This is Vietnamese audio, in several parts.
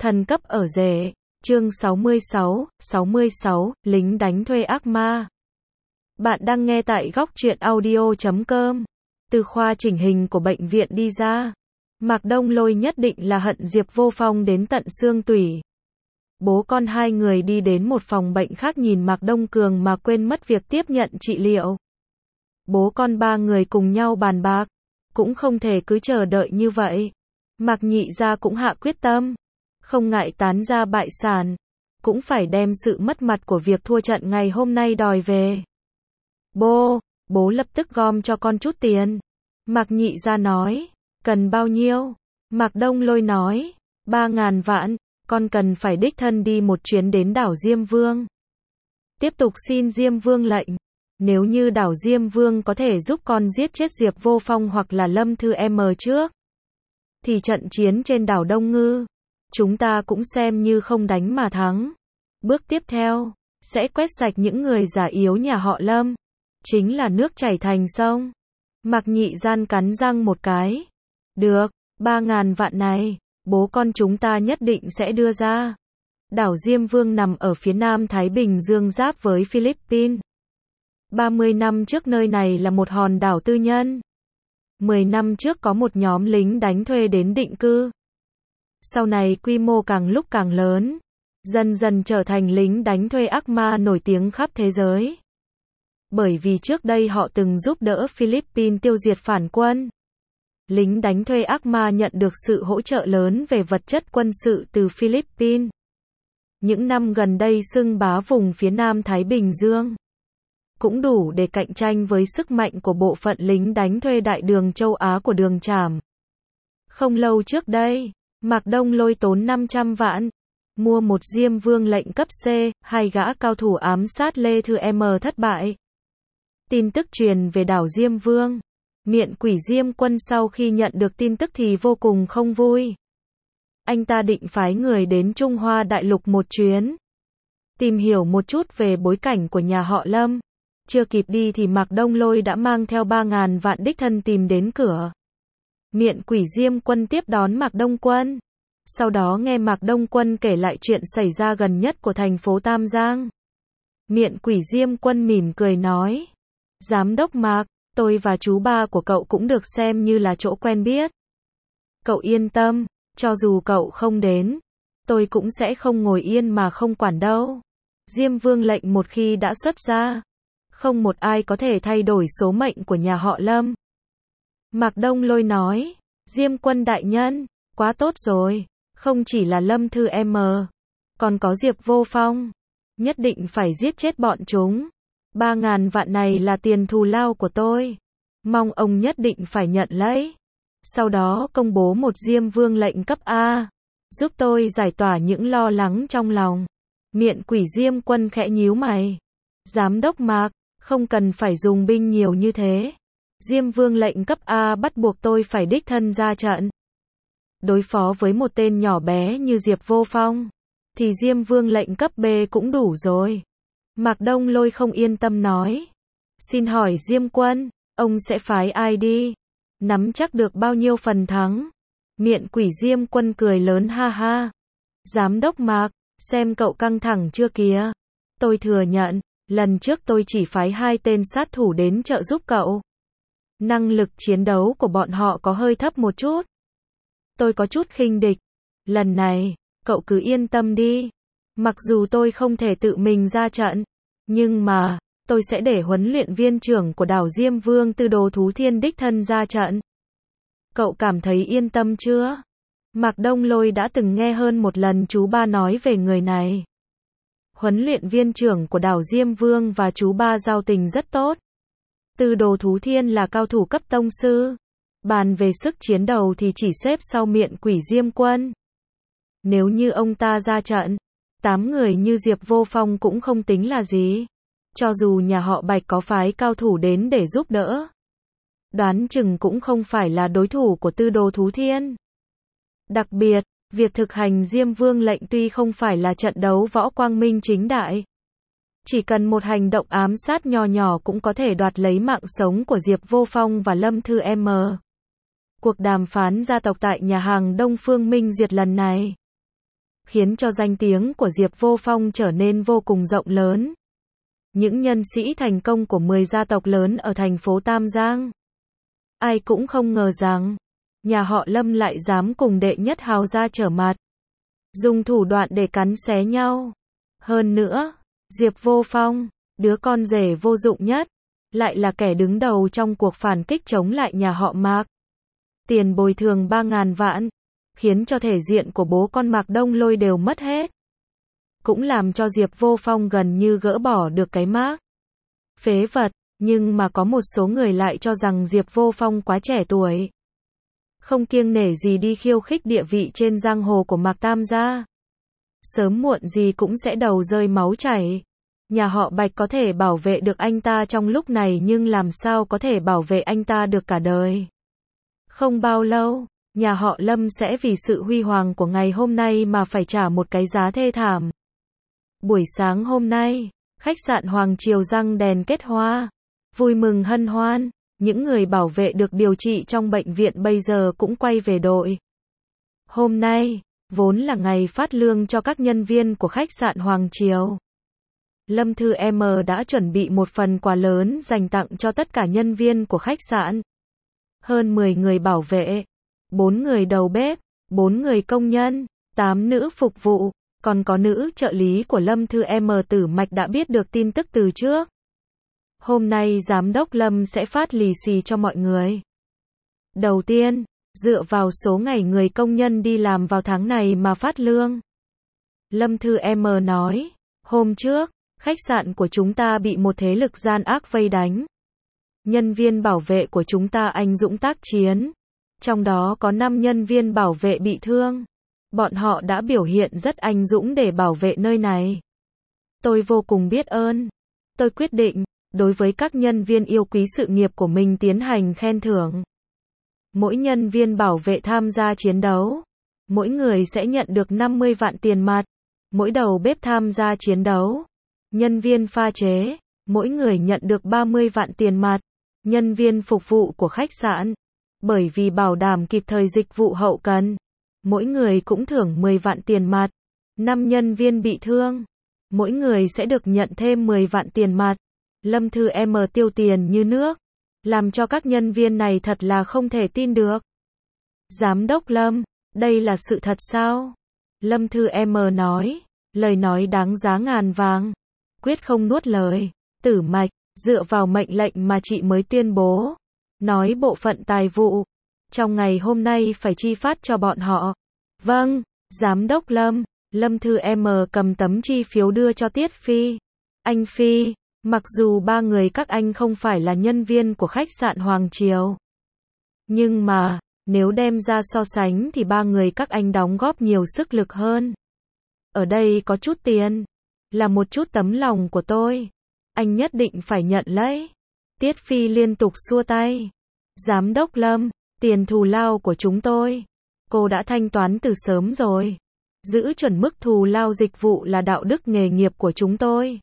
Thần cấp ở rể. Chương 66, lính đánh thuê ác ma. Bạn đang nghe tại góc truyện audio.com. Từ khoa chỉnh hình của bệnh viện đi ra, Mạc Đông Lôi nhất định là hận Diệp Vô Phong đến tận xương tủy. Bố con hai người đi đến một phòng bệnh khác nhìn Mạc Đông Cường mà quên mất việc tiếp nhận trị liệu. Bố con ba người cùng nhau bàn bạc, cũng không thể cứ chờ đợi như vậy. Mạc Nhị gia cũng hạ quyết tâm, không ngại tán gia bại sản, cũng phải đem sự mất mặt của việc thua trận ngày hôm nay đòi về. Bố lập tức gom cho con chút tiền. Mạc Nhị gia nói, cần bao nhiêu? Mạc Đông Lôi nói, 3.000 vạn, con cần phải đích thân đi một chuyến đến đảo Diêm Vương. Tiếp tục xin Diêm Vương lệnh, nếu như đảo Diêm Vương có thể giúp con giết chết Diệp Vô Phong hoặc là Lâm Thư M trước, thì trận chiến trên đảo Đông Ngư, chúng ta cũng xem như không đánh mà thắng. Bước tiếp theo, sẽ quét sạch những người già yếu nhà họ Lâm, chính là nước chảy thành sông. Mạc Nhị gian cắn răng một cái. Được, 3.000 vạn này, bố con chúng ta nhất định sẽ đưa ra. Đảo Diêm Vương nằm ở phía nam Thái Bình Dương giáp với Philippines. 30 năm trước nơi này là một hòn đảo tư nhân. 10 năm trước có một nhóm lính đánh thuê đến định cư. Sau này quy mô càng lúc càng lớn, dần dần trở thành lính đánh thuê ác ma nổi tiếng khắp thế giới. Bởi vì trước đây họ từng giúp đỡ Philippines tiêu diệt phản quân. Lính đánh thuê ác ma nhận được sự hỗ trợ lớn về vật chất quân sự từ Philippines. Những năm gần đây xưng bá vùng phía nam Thái Bình Dương, cũng đủ để cạnh tranh với sức mạnh của bộ phận lính đánh thuê đại đường châu Á của Đường Trảm. Không lâu trước đây, Mạc Đông Lôi tốn 500 vạn, mua một Diêm Vương lệnh cấp C, hai gã cao thủ ám sát Lê Thư M thất bại. Tin tức truyền về đảo Diêm Vương. Miện quỷ Diêm Quân sau khi nhận được tin tức thì vô cùng không vui. Anh ta định phái người đến Trung Hoa Đại Lục một chuyến, tìm hiểu một chút về bối cảnh của nhà họ Lâm. Chưa kịp đi thì Mạc Đông Lôi đã mang theo 3.000 vạn đích thân tìm đến cửa. Miện quỷ Diêm Quân tiếp đón Mạc Đông Quân. Sau đó nghe Mạc Đông Quân kể lại chuyện xảy ra gần nhất của thành phố Tam Giang. Miện quỷ Diêm Quân mỉm cười nói, Giám đốc Mạc, tôi và chú ba của cậu cũng được xem như là chỗ quen biết. Cậu yên tâm, cho dù cậu không đến, tôi cũng sẽ không ngồi yên mà không quản đâu. Diêm Vương lệnh một khi đã xuất ra, không một ai có thể thay đổi số mệnh của nhà họ Lâm. Mạc Đông Lôi nói, Diêm Quân đại nhân, quá tốt rồi, không chỉ là Lâm Thư M, còn có Diệp Vô Phong, nhất định phải giết chết bọn chúng. 3.000 vạn này là tiền thù lao của tôi, mong ông nhất định phải nhận lấy. Sau đó công bố một Diêm Vương lệnh cấp A, giúp tôi giải tỏa những lo lắng trong lòng. Miện quỷ Diêm Quân khẽ nhíu mày. Giám đốc Mạc, không cần phải dùng binh nhiều như thế. Diêm Vương lệnh cấp A bắt buộc tôi phải đích thân ra trận. Đối phó với một tên nhỏ bé như Diệp Vô Phong, thì Diêm Vương lệnh cấp B cũng đủ rồi. Mạc Đông Lôi không yên tâm nói. Xin hỏi Diêm Quân, ông sẽ phái ai đi? Nắm chắc được bao nhiêu phần thắng? Miện quỷ Diêm Quân cười lớn ha ha. Giám đốc Mạc, xem cậu căng thẳng chưa kìa. Tôi thừa nhận, lần trước tôi chỉ phái 2 tên sát thủ đến trợ giúp cậu. Năng lực chiến đấu của bọn họ có hơi thấp một chút. Tôi có chút khinh địch. Lần này, cậu cứ yên tâm đi. Mặc dù tôi không thể tự mình ra trận, nhưng mà, tôi sẽ để huấn luyện viên trưởng của đảo Diêm Vương Tư Đồ Thú Thiên đích thân ra trận. Cậu cảm thấy yên tâm chưa? Mạc Đông Lôi đã từng nghe hơn một lần chú ba nói về người này. Huấn luyện viên trưởng của đảo Diêm Vương và chú ba giao tình rất tốt. Tư Đồ Thú Thiên là cao thủ cấp tông sư. Bàn về sức chiến đấu thì chỉ xếp sau miện quỷ Diêm Quân. Nếu như ông ta ra trận, 8 người như Diệp Vô Phong cũng không tính là gì. Cho dù nhà họ Bạch có phái cao thủ đến để giúp đỡ, đoán chừng cũng không phải là đối thủ của Tư Đồ Thú Thiên. Đặc biệt, việc thực hành Diêm Vương lệnh tuy không phải là trận đấu võ quang minh chính đại, chỉ cần một hành động ám sát nho nhỏ cũng có thể đoạt lấy mạng sống của Diệp Vô Phong và Lâm Thư M. Cuộc đàm phán gia tộc tại nhà hàng Đông Phương Minh Duyệt lần này, khiến cho danh tiếng của Diệp Vô Phong trở nên vô cùng rộng lớn. Những nhân sĩ thành công của 10 gia tộc lớn ở thành phố Tam Giang. Ai cũng không ngờ rằng, nhà họ Lâm lại dám cùng đệ nhất hào gia trở mặt. Dùng thủ đoạn để cắn xé nhau. Hơn nữa, Diệp Vô Phong, đứa con rể vô dụng nhất, lại là kẻ đứng đầu trong cuộc phản kích chống lại nhà họ Mạc. Tiền bồi thường 3.000 vạn, khiến cho thể diện của bố con Mạc Đông Lôi đều mất hết. Cũng làm cho Diệp Vô Phong gần như gỡ bỏ được cái mác phế vật, nhưng mà có một số người lại cho rằng Diệp Vô Phong quá trẻ tuổi. Không kiêng nể gì đi khiêu khích địa vị trên giang hồ của Mạc Tam gia. Sớm muộn gì cũng sẽ đầu rơi máu chảy. Nhà họ Bạch có thể bảo vệ được anh ta trong lúc này nhưng làm sao có thể bảo vệ anh ta được cả đời. Không bao lâu, nhà họ Lâm sẽ vì sự huy hoàng của ngày hôm nay mà phải trả một cái giá thê thảm. Buổi sáng hôm nay, khách sạn Hoàng Triều răng đèn kết hoa, vui mừng hân hoan, những người bảo vệ được điều trị trong bệnh viện bây giờ cũng quay về đội. Hôm nay, vốn là ngày phát lương cho các nhân viên của khách sạn Hoàng Triều. Lâm Thư M đã chuẩn bị một phần quà lớn dành tặng cho tất cả nhân viên của khách sạn. Hơn 10 người bảo vệ, 4 người đầu bếp, 4 người công nhân, 8 nữ phục vụ, còn có nữ trợ lý của Lâm Thư M Tử Mạch đã biết được tin tức từ trước. Hôm nay Giám đốc Lâm sẽ phát lì xì cho mọi người. Đầu tiên, dựa vào số ngày người công nhân đi làm vào tháng này mà phát lương. Lâm Thư M nói, hôm trước, khách sạn của chúng ta bị một thế lực gian ác vây đánh. Nhân viên bảo vệ của chúng ta anh dũng tác chiến. Trong đó có 5 nhân viên bảo vệ bị thương. Bọn họ đã biểu hiện rất anh dũng để bảo vệ nơi này. Tôi vô cùng biết ơn. Tôi quyết định, đối với các nhân viên yêu quý sự nghiệp của mình tiến hành khen thưởng. Mỗi nhân viên bảo vệ tham gia chiến đấu, mỗi người sẽ nhận được 50 vạn tiền mặt. Mỗi đầu bếp tham gia chiến đấu, nhân viên pha chế, mỗi người nhận được 30 vạn tiền mặt. Nhân viên phục vụ của khách sạn, bởi vì bảo đảm kịp thời dịch vụ hậu cần, mỗi người cũng thưởng 10 vạn tiền mặt. 5 nhân viên bị thương, mỗi người sẽ được nhận thêm 10 vạn tiền mặt. Lâm Thư M tiêu tiền như nước, làm cho các nhân viên này thật là không thể tin được. Giám đốc Lâm, đây là sự thật sao? Lâm Thư M nói, lời nói đáng giá ngàn vàng, quyết không nuốt lời. Tử Mạch, dựa vào mệnh lệnh mà chị mới tuyên bố, nói bộ phận tài vụ, trong ngày hôm nay phải chi phát cho bọn họ. Vâng, Giám đốc Lâm. Lâm Thư M cầm tấm chi phiếu đưa cho Tiết Phi. Anh Phi, mặc dù 3 người các anh không phải là nhân viên của khách sạn Hoàng Triều, nhưng mà, nếu đem ra so sánh thì 3 người các anh đóng góp nhiều sức lực hơn. Ở đây có chút tiền, là một chút tấm lòng của tôi. Anh nhất định phải nhận lấy. Tiết Phi liên tục xua tay. Giám đốc Lâm, tiền thù lao của chúng tôi, cô đã thanh toán từ sớm rồi. Giữ chuẩn mức thù lao dịch vụ là đạo đức nghề nghiệp của chúng tôi.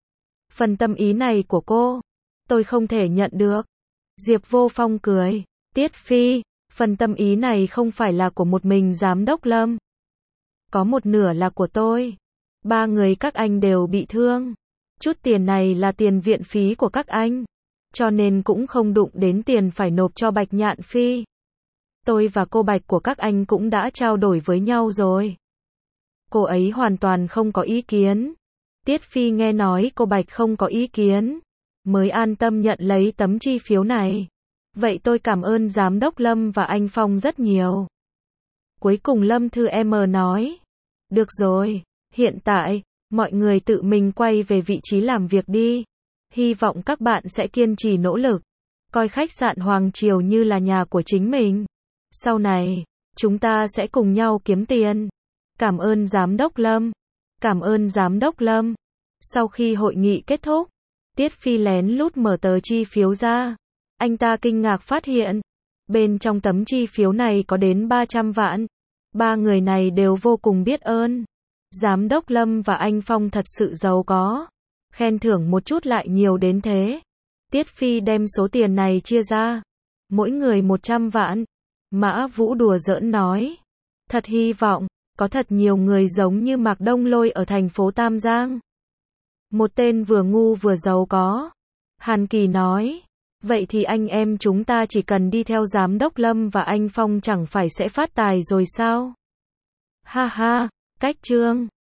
Phần tâm ý này của cô, tôi không thể nhận được. Diệp Vô Phong cười. Tiết Phi, phần tâm ý này không phải là của một mình Giám đốc Lâm. Có một nửa là của tôi. 3 người các anh đều bị thương. Chút tiền này là tiền viện phí của các anh. Cho nên cũng không đụng đến tiền phải nộp cho Bạch Nhạn Phi. Tôi và cô Bạch của các anh cũng đã trao đổi với nhau rồi. Cô ấy hoàn toàn không có ý kiến. Tiết Phi nghe nói cô Bạch không có ý kiến, mới an tâm nhận lấy tấm chi phiếu này. Vậy tôi cảm ơn Giám đốc Lâm và anh Phong rất nhiều. Cuối cùng Lâm Thư M nói. Được rồi, hiện tại, mọi người tự mình quay về vị trí làm việc đi. Hy vọng các bạn sẽ kiên trì nỗ lực, coi khách sạn Hoàng Triều như là nhà của chính mình. Sau này, chúng ta sẽ cùng nhau kiếm tiền. Cảm ơn Giám đốc Lâm. Cảm ơn Giám đốc Lâm. Sau khi hội nghị kết thúc, Tiết Phi lén lút mở tờ chi phiếu ra. Anh ta kinh ngạc phát hiện, bên trong tấm chi phiếu này có đến 300 vạn. 3 người này đều vô cùng biết ơn. Giám đốc Lâm và anh Phong thật sự giàu có. Khen thưởng một chút lại nhiều đến thế. Tiết Phi đem số tiền này chia ra. Mỗi người 100 vạn. Mã Vũ đùa giỡn nói. Thật hy vọng, có thật nhiều người giống như Mạc Đông Lôi ở thành phố Tam Giang. Một tên vừa ngu vừa giàu có. Hàn Kỳ nói. Vậy thì anh em chúng ta chỉ cần đi theo giám đốc Lâm và anh Phong chẳng phải sẽ phát tài rồi sao? Ha ha, cách Trương.